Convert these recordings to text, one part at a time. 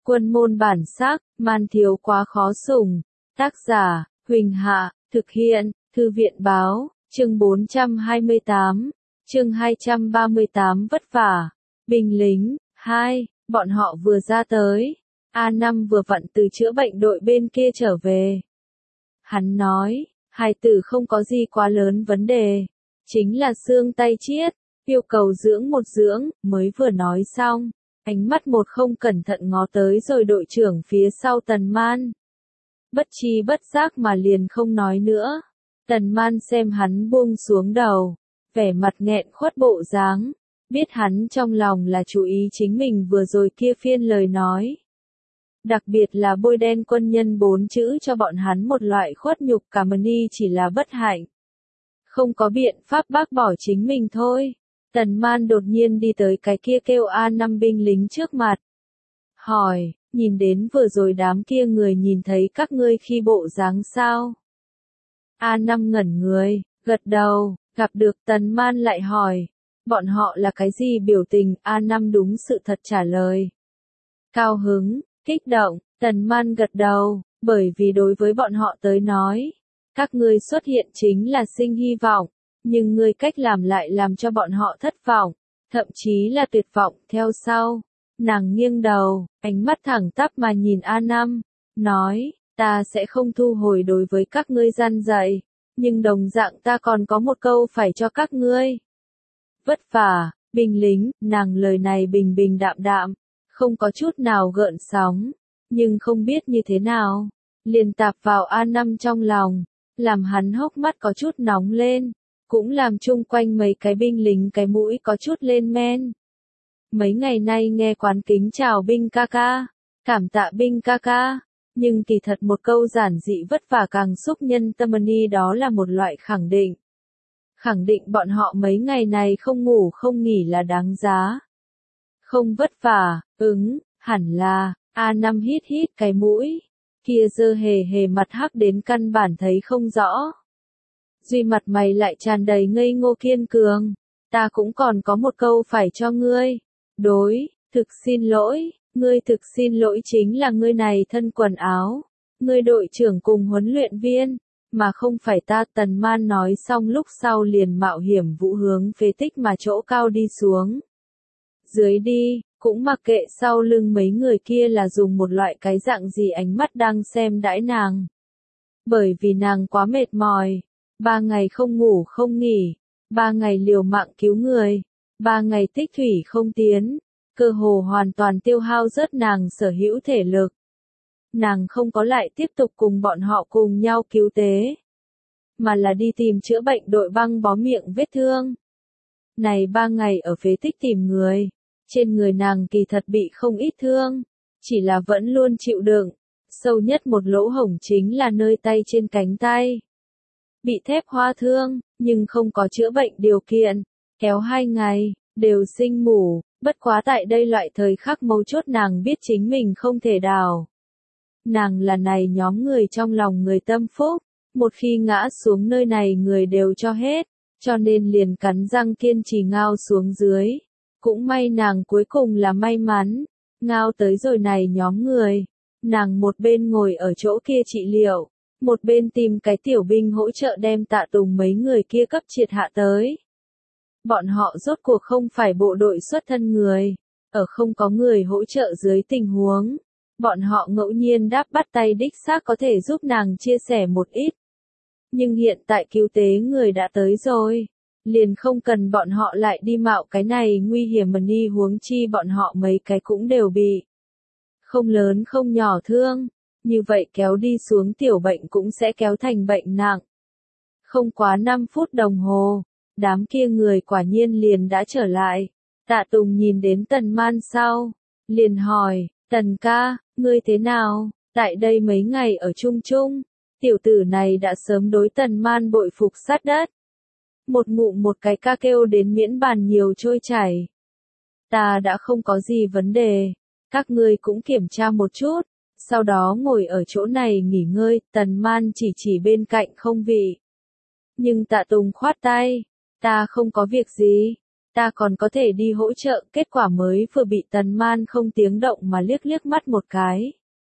Quân môn bản sắc, man thiếu quá khó sủng. Tác giả, Huỳnh Hạ, thực hiện, Thư viện báo, chương 428, chương 238 vất vả. Binh lính, 2, bọn họ vừa ra tới. A5 vừa vặn từ chữa bệnh đội bên kia trở về. Hắn nói, hài tử không có gì quá lớn vấn đề. Chính là xương tay chiết, yêu cầu dưỡng một dưỡng, mới vừa nói xong. Ánh mắt một không cẩn thận ngó tới rồi đội trưởng phía sau Tần Man. Bất chi bất giác mà liền không nói nữa. Tần Man xem hắn buông xuống đầu, vẻ mặt nghẹn khuất bộ dáng, biết hắn trong lòng là chú ý chính mình vừa rồi kia phiên lời nói. Đặc biệt là bôi đen quân nhân 4 chữ cho bọn hắn một loại khuất nhục cảm ơn chỉ là bất hạnh. Không có biện pháp bác bỏ chính mình thôi. Tần Man đột nhiên đi tới cái kia kêu A5 binh lính trước mặt. Hỏi, nhìn đến vừa rồi đám kia người nhìn thấy các ngươi khi bộ dáng sao? A5 ngẩn người, gật đầu, gặp được Tần Man lại hỏi. Bọn họ là cái gì biểu tình? A5 đúng sự thật trả lời. Cao hứng, kích động, Tần Man gật đầu, bởi vì đối với bọn họ tới nói, các ngươi xuất hiện chính là sinh hy vọng. Nhưng ngươi cách làm lại làm cho bọn họ thất vọng, thậm chí là tuyệt vọng. Theo sau, nàng nghiêng đầu, ánh mắt thẳng tắp mà nhìn A5, nói, ta sẽ không thu hồi đối với các ngươi gian dạy, nhưng đồng dạng ta còn có một câu phải cho các ngươi. Vất vả, binh lính, nàng lời này bình bình đạm đạm, không có chút nào gợn sóng, nhưng không biết như thế nào, liền tạp vào A5 trong lòng, làm hắn hốc mắt có chút nóng lên. Cũng làm chung quanh mấy cái binh lính cái mũi có chút lên men. Mấy ngày nay nghe quán kính chào binh ca ca, cảm tạ binh ca ca, nhưng kỳ thật một câu giản dị vất vả càng xúc nhân tâm đó là một loại khẳng định. Khẳng định bọn họ mấy ngày này không ngủ không nghỉ là đáng giá. Không vất vả, hẳn là, A5 hít hít cái mũi, kia dơ hề hề mặt hắc đến căn bản thấy không rõ. Duy mặt mày lại tràn đầy ngây ngô kiên cường. Ta cũng còn có một câu phải cho ngươi. Thực xin lỗi, ngươi thực xin lỗi chính là ngươi này thân quần áo. Ngươi đội trưởng cùng huấn luyện viên, mà không phải ta. Tần Man nói xong lúc sau liền mạo hiểm vũ hướng phế tích mà chỗ cao đi xuống. Dưới đi, cũng mặc kệ sau lưng mấy người kia là dùng một loại cái dạng gì ánh mắt đang xem đãi nàng. Bởi vì nàng quá mệt mỏi. 3 ngày không ngủ không nghỉ, 3 ngày liều mạng cứu người, 3 ngày tích thủy không tiến, cơ hồ hoàn toàn tiêu hao rớt nàng sở hữu thể lực. Nàng không có lại tiếp tục cùng bọn họ cùng nhau cứu tế, mà là đi tìm chữa bệnh đội băng bó miệng vết thương. Này 3 ngày ở phế tích tìm người, trên người nàng kỳ thật bị không ít thương, chỉ là vẫn luôn chịu đựng, sâu nhất một lỗ hổng chính là nơi tay trên cánh tay. Bị thép hoa thương, nhưng không có chữa bệnh điều kiện, kéo 2 ngày, đều sinh mủ, bất quá tại đây loại thời khắc mấu chốt nàng biết chính mình không thể đào. Nàng là này nhóm người trong lòng người tâm phúc, một khi ngã xuống nơi này người đều cho hết, cho nên liền cắn răng kiên trì ngao xuống dưới. Cũng may nàng cuối cùng là may mắn, ngao tới rồi này nhóm người, nàng một bên ngồi ở chỗ kia trị liệu. Một bên tìm cái tiểu binh hỗ trợ đem Tạ Tùng mấy người kia cấp triệt hạ tới. Bọn họ rốt cuộc không phải bộ đội xuất thân người, ở không có người hỗ trợ dưới tình huống. Bọn họ ngẫu nhiên đáp bắt tay đích xác có thể giúp nàng chia sẻ một ít. Nhưng hiện tại cứu tế người đã tới rồi, liền không cần bọn họ lại đi mạo cái này nguy hiểm mà đi huống chi bọn họ mấy cái cũng đều bị. Không lớn không nhỏ thương. Như vậy kéo đi xuống tiểu bệnh cũng sẽ kéo thành bệnh nặng. Không quá 5 phút đồng hồ, đám kia người quả nhiên liền đã trở lại. Tạ Tùng nhìn đến Tần Man sau, liền hỏi, Tần ca, ngươi thế nào? Tại đây mấy ngày ở chung chung, tiểu tử này đã sớm đối Tần Man bội phục sát đất. Một ngụm một cái ca kêu đến miễn bàn nhiều trôi chảy. Ta đã không có gì vấn đề, các ngươi cũng kiểm tra một chút. Sau đó ngồi ở chỗ này nghỉ ngơi. Tần Man chỉ bên cạnh không vị. Nhưng Tạ Tùng khoát tay, ta không có việc gì, ta còn có thể đi hỗ trợ, kết quả mới vừa bị Tần Man không tiếng động mà liếc liếc mắt một cái.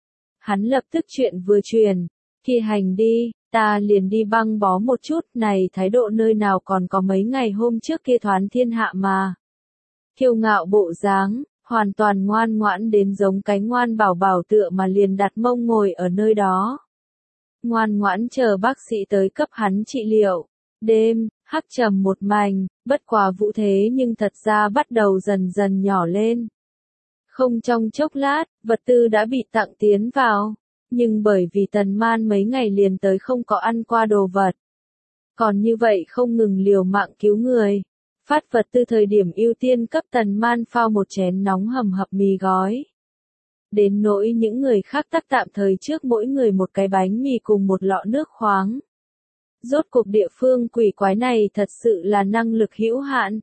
Hắn lập tức chuyện vừa truyền, khi hành đi, ta liền đi băng bó một chút, này thái độ nơi nào còn có mấy ngày hôm trước kia thoán thiên hạ mà. Kiêu ngạo bộ dáng, hoàn toàn ngoan ngoãn đến giống cái ngoan bảo bảo tựa mà liền đặt mông ngồi ở nơi đó. Ngoan ngoãn chờ bác sĩ tới cấp hắn trị liệu. Đêm, hắc trầm một mảnh, bất quá vũ thế nhưng thật ra bắt đầu dần dần nhỏ lên. Không trong chốc lát, vật tư đã bị tặng tiến vào, nhưng bởi vì Tần Man mấy ngày liền tới không có ăn qua đồ vật. Còn như vậy không ngừng liều mạng cứu người. Phát vật tư thời điểm ưu tiên cấp Tần Man phao một chén nóng hầm hập mì gói. Đến nỗi những người khác tắc tạm thời trước mỗi người một cái bánh mì cùng một lọ nước khoáng. Rốt cuộc địa phương quỷ quái này thật sự là năng lực hữu hạn.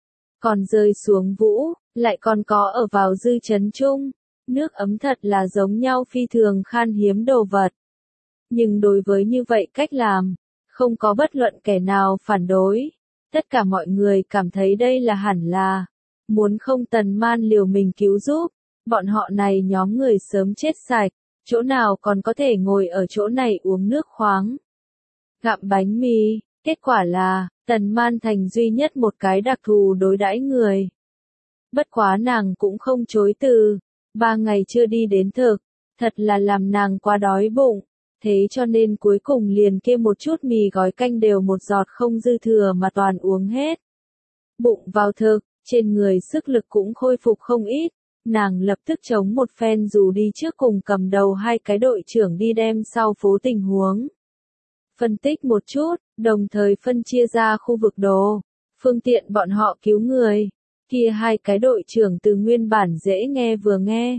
Còn rơi xuống vũ, lại còn có ở vào dư chấn chung. Nước ấm thật là giống nhau phi thường khan hiếm đồ vật. Nhưng đối với như vậy cách làm, không có bất luận kẻ nào phản đối. Tất cả mọi người cảm thấy đây là hẳn là. Muốn không Tần Man liều mình cứu giúp, bọn họ này nhóm người sớm chết sạch, chỗ nào còn có thể ngồi ở chỗ này uống nước khoáng. Gặm bánh mì, kết quả là, Tần Man thành duy nhất một cái đặc thù đối đãi người. Bất quá nàng cũng không chối từ, 3 ngày chưa đi đến thực, thật là làm nàng quá đói bụng, thế cho nên cuối cùng liền kia một chút mì gói canh đều một giọt không dư thừa mà toàn uống hết. Bụng vào thực, trên người sức lực cũng khôi phục không ít, nàng lập tức chống một phen dù đi trước cùng cầm đầu hai cái đội trưởng đi đem sau phố tình huống. Phân tích một chút, đồng thời phân chia ra khu vực đồ, phương tiện bọn họ cứu người. Kia hai cái đội trưởng từ nguyên bản dễ nghe vừa nghe.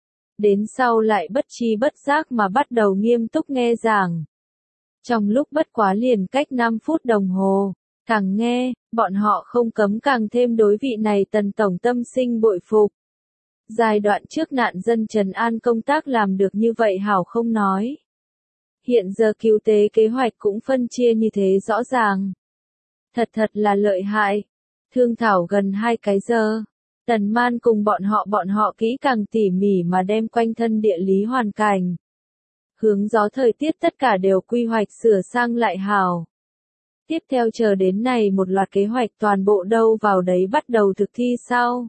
Đến sau lại bất chi bất giác mà bắt đầu nghiêm túc nghe giảng. Trong lúc bất quá liền cách 5 phút đồng hồ, càng nghe, bọn họ không cấm càng thêm đối vị này Tần tổng tâm sinh bội phục. Giai đoạn trước nạn dân trấn an công tác làm được như vậy hảo không nói. Hiện giờ cứu tế kế hoạch cũng phân chia như thế rõ ràng. Thật là lợi hại. Thương thảo gần 2 cái giờ. Tần Man cùng bọn họ kỹ càng tỉ mỉ mà đem quanh thân địa lý hoàn cảnh. Hướng gió thời tiết tất cả đều quy hoạch sửa sang lại hảo. Tiếp theo chờ đến này một loạt kế hoạch toàn bộ đâu vào đấy bắt đầu thực thi sau.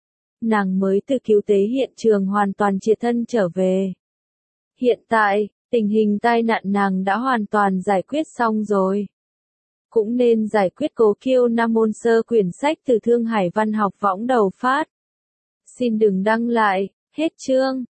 Nàng mới từ cứu tế hiện trường hoàn toàn triệt thân trở về. Hiện tại, tình hình tai nạn nàng đã hoàn toàn giải quyết xong rồi. Cũng nên giải quyết Cố Kiêu Nam môn sơ quyển sách từ Thương Hải Văn học võng đầu phát. Xin đừng đăng lại, hết chương.